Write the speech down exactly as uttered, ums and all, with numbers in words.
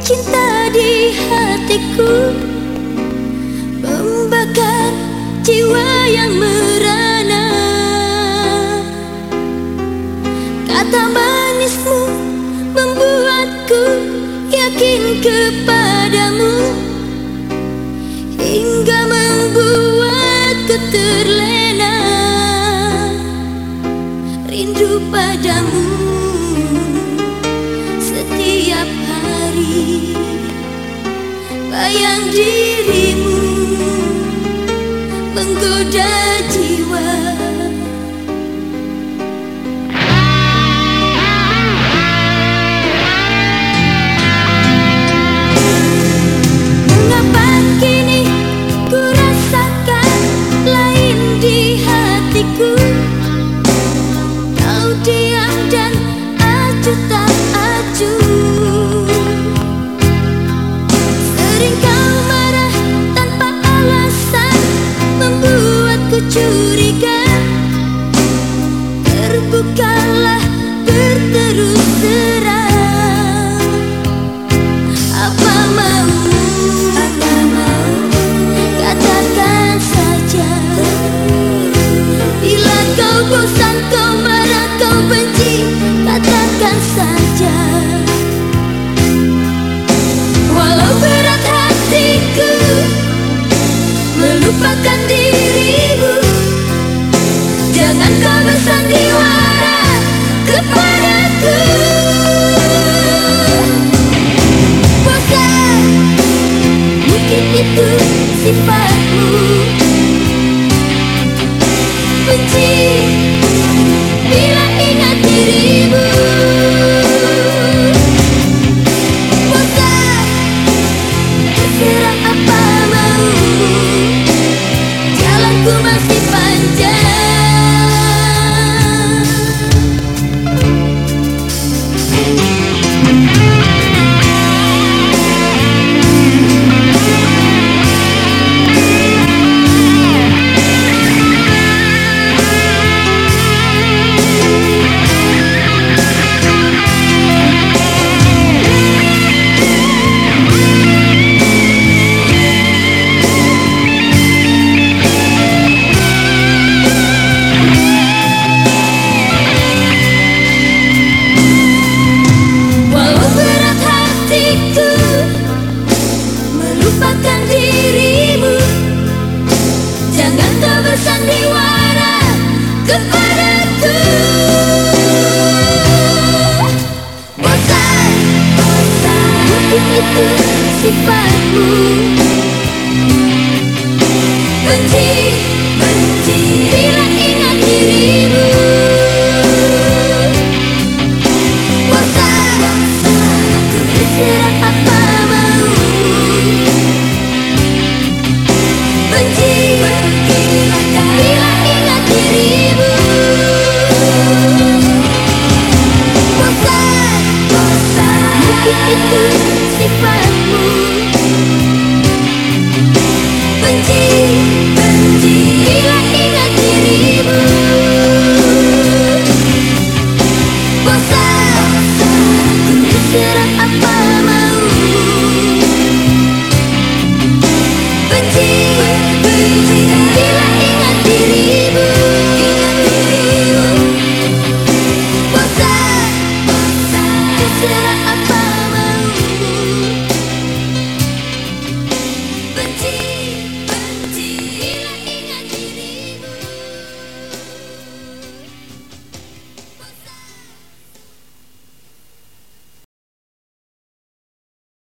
cinta di hatiku, membakar jiwa yang merana. Kata manismu membuatku yakin kepadamu, hingga membuatku terlena rindu padamu. Setiap hari bayang dirimu menggoda jiwa. Mengapa kini ku rasakan lain di hatiku? Kau diam dan acuh tak acuh. Sering kau marah tanpa alasan, membuatku curiga. Terbukalah berterus terang. Apa maumu? Apa maumu? Katakan saja. Bila kau bosan, kau marah, kau benci, katakan saja. Walau berat hatiku melupakan dirimu, jangan kau bersandiwara kepadaku. Bosan, mungkin itu sifatmu. Benci bila ingat dirimu. Bosan, terserah apa maumu, jalanku masih panjang. Melupakan dirimu, jangan kau bersandiwara kepadaku. Bosan, bosan, mungkin itu sifatmu. Benci, benci bila ingat dirimu. Bosan, bosan, terserah apa mau. Benci, benci bila ingat dirimu. Bosan, bosan, mungkin itu sifatmu. Benci, benci bila ingat dirimu. Bosan, bosan, terserah apa mau.